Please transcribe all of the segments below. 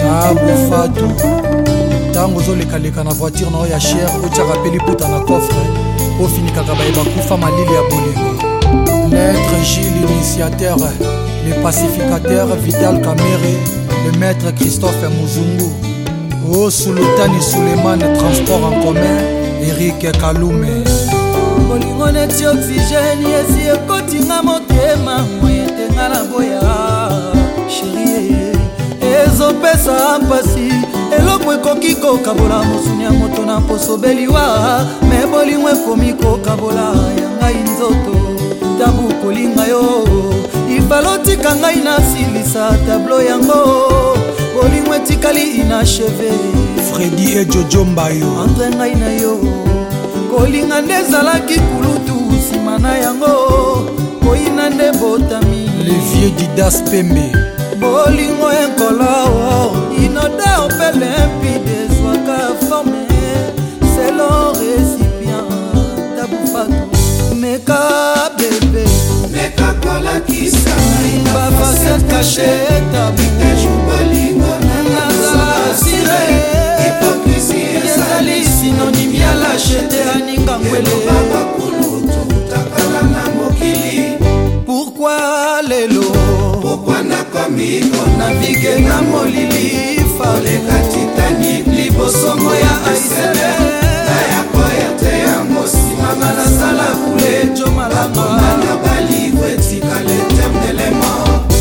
Tabu Fatou tango zoleka na voiture na ya cher otiaka pe liputa na coffre ofinikaka bayeba kufa malili ya bolingo. Maître Gilles l'initiateur, le pacificateur Vital Kamere, le maître Christophe Muzungu, O Sultani Suleiman transport en commun Eric Kalume. Bolingo neti oxygène yesi ekotinga motema moyetenga na boya chérie ezopesa mpasi eloko ekoki kokabola mosuni ya moto na posobeliwa me bolingo ekomi kokabola ya ngai nzoto tabu kolinga yo ifalotika ngai nasilisa tablo yango bolingo etikali inacheve Freddy et Jojo Mbayo entre ngai na yo kolinga nde ezalaki kulutu nsima na yango koyina nde botami le vieux Didas Pembe bolingo enkolo inodeur pe limpide ezwaka forme selon récipient Tabu Fatou meka bebe meka kolakisa bafasete cache tabu bolingo nazala sire hypocrisie ezali synonyme ya lâcheté aninga ngwele takala na mokili. pourquoi lelo Pourquoi nakomi navige na molili koleka Titanic libosongo ya aisele naya koya te ya mosima nasala kule jo malama na balivre etikala éternellement.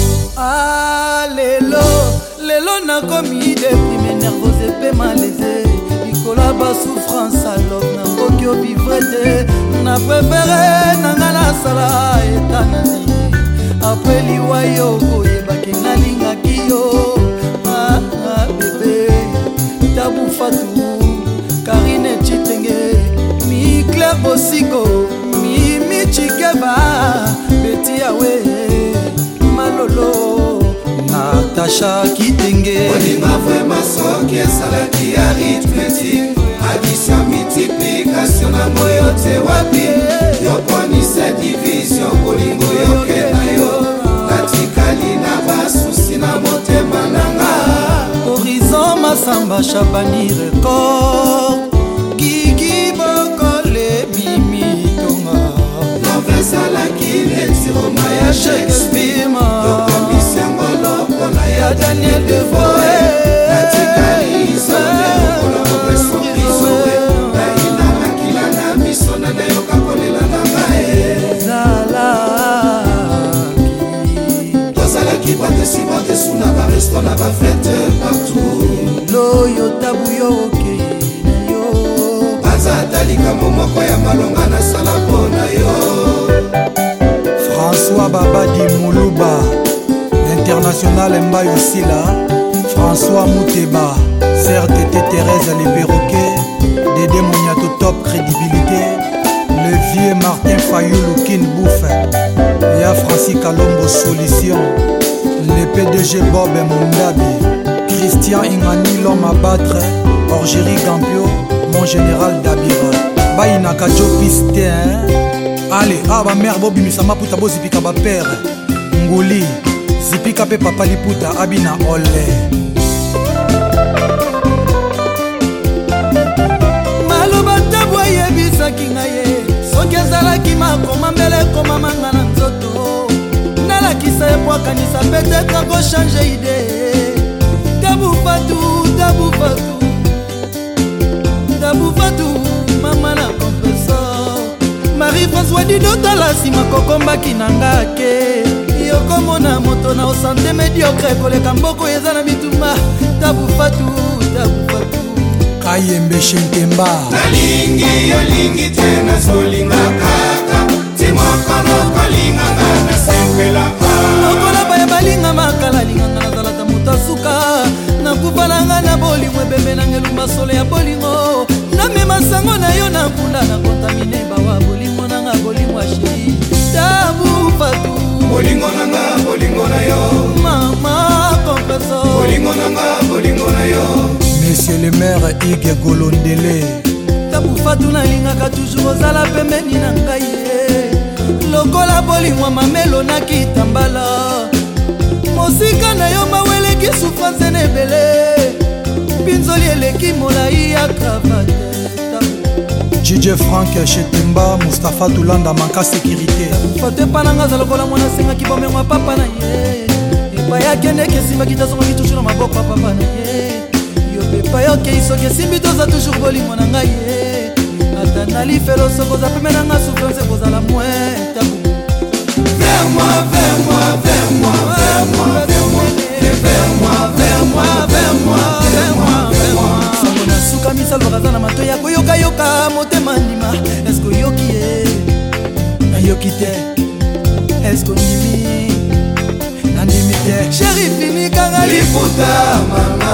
lelo nakomi deprime nervose epe malaise likolo ya basouffrance alof nakoki obivre te na prefere nanga nasala etanani apres liwa yo koyebaki nalingaki yo bebe Tabu Fatou Karine Chitenge mi Claire Bosiko mi Chikeba Beti Awe Malolo Natasha Kitenge Olinga vraiment soki esalaki arithmétique addition multiplication na moyo te wapi yoponisa division bolingo yoke na yo natikali na basusi na motema nanga Horizon Masamba Chabani record Gigi Bokole Mimi Tonga novesalaki neti roma ya Shakespeare yokomisi yango lokola ya Daniel Defoe natikali isole lokola opeson risoe nainalakila na miso na nayoka kolela na ngae tozalaki batesi batesu na baresto na bafete partout loyo tabu yo okei na yo aza ata likambo moko ya malonga nasala mpo na yo. François Babadi Moulouba International Mbayo Sila François Mouteba CRTT Thérèse Les Perroquets Dédé Moniato Top Crédibilité le vieux Martin Fayoulou Kin Bouffe Ya Francis Kalombo Solution le PDG Bob Mundabi Christian Ingani l'homme à battre Orgerie Gampio mon général Dabira Bainaka Joe Pistin allez ba mère Bobi Misama puta bo zipika ba père Nguli zipika pe papa liputa abina ole maloba tabwa yebisaki ngaye soki ezalaki makoma mbele ekomamanga na nzoto nalakisa ebwakanisa petetre akochange ide Tabu Fatou mama na compressor Marie-François Didotala nsima kokombaki na nga ke yokomona moto na osante médiocre koleka mboko eza na bituma Tabu Fatou Kayembe Shentemba nalingi yolingi te nazolinga kaka timokono kolinganga nasepela lokola baya balinga makala linganga nazalata moto asuka nakufananga na bolingo ebembe nanga elumba solo ya bolingo namema sango na yo na nkunda na kontamine bawa bolingo nanga bolingo ashi Tabu Fatou bolingo nanga bolingo na yo mama kompeso bolingo nanga bolingo na yo Monsieur le maire Ige Golondele Tabu Fatou nalingaka toujours ozala pembeni na ngai lokola bolingo mamelo nakitambala mosika na yo maweleki souffrance na ebele limboli eleki molai ya cravate. DJ Frank Chetemba, Mustapha Toulanda manka sécurité. Fate pananga zalokola mwana sengaki bomengo papa na ye. Epa yakende kesimba kitazongaki toujours na maboko ya papa na ye. Yo pepa yoke isoki esimbi toza toujours bolingo na ngai ye. Ata nalifelo sokoza peme na nga souffrance kozala moins tabou. Vers moi, vers moi, vers moi, vers moi, vers moi, vers moi, vers moi, vers moi, vers moi, vers moi. Sango na suka misal bakaza na mato ya koyoka yoka motema ndima. Est-ce que yoki ye? Na yoki te. Est-ce que ndimi? Na ndimi te. Chéri fini kanga liputa mama.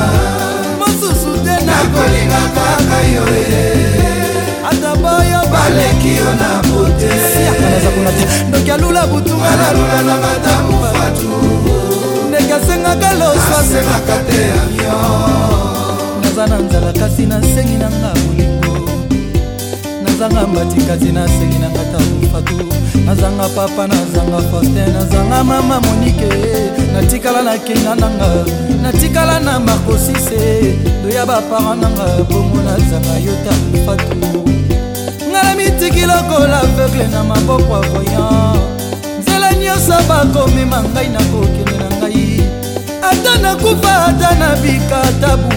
Mosusu te na kolinga kaka yo e. Ataboyo baleki yo na bote. Siakanaza kuna te. Ndoki alula butunga na lula na madamu fatu. Nekasenga kaloswa senga kate avion. Nazana nzala kasi na sengi na nga bolingo. Nazanga mbati kasi na sengi na nga tabu fatu. Nazanga papa, nazanga Faustin, nazanga mama Monique. Natikala na kenga nanga, natikala na makosise. Doya ba parent nanga, bongo nazanga yota fatu. Ngala mitiki lokola aveugle na maboko ya voyant. Nzela nyonso bakomema ngai na kokende na ngai. Ata nakufa ata nabika tabu.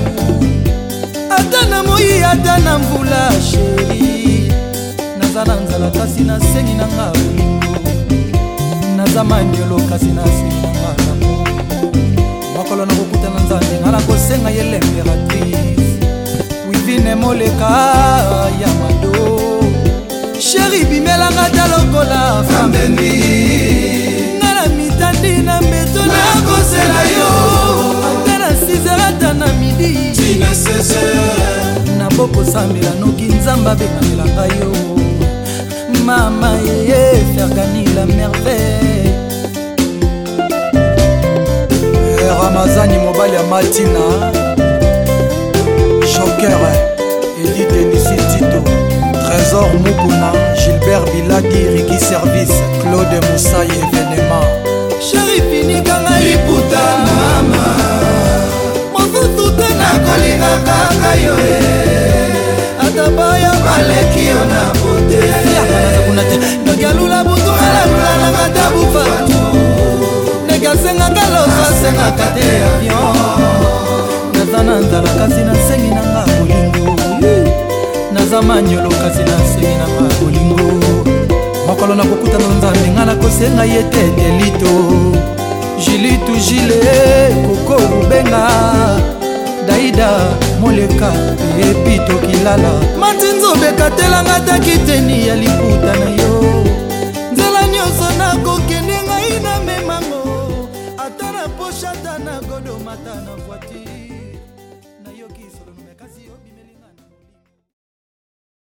Ata na moi ata na mvula sheri. Nazala nzala kasi na sengi na nga bolingo. Nazama nyolo kasi na sengi na nga tabu. Makolo na kokuta na nzambe ngala kosenga ye l'impératrice. Wivine moleka ya mado. Chéri bimela nga talokola fambeni. Ngala mitandi na mbeto na kosela yo. Ata na 6h ata na midi. Tina 16h. Na boko sambela noki nzamba bengamela ngai yo. Mama yeye Fergani la merveille. Ramazani mobali ya Matina Joker Elie Denissi Tito Trésor Mukuna Gilbert Biladi Ricky Service Claude Moussaï événement Chéri fini kanga liputa mama. Mosusu te na kolinga kaka yo e. Atabaya baleki yo na bote. Siakanaza kuna te. Ndoki alula butu alula na matabu fatu. Nekasenga kalosa senga kate avion. Nazana nzala kasi na sengi na nga bolingo. Nazama nyolo kasi na sengi na nga bolingo. Makolo na kokuta na nzambe nga na kosenga ye te delito. Jilitu jile koko rubenga. Daida moleka epito kilala. Matinzo bekatelanga takiteni ya liputa na yo. Nzela nyonso na kokende ngai na memango. Ata na poche ata na godo mata na voiture.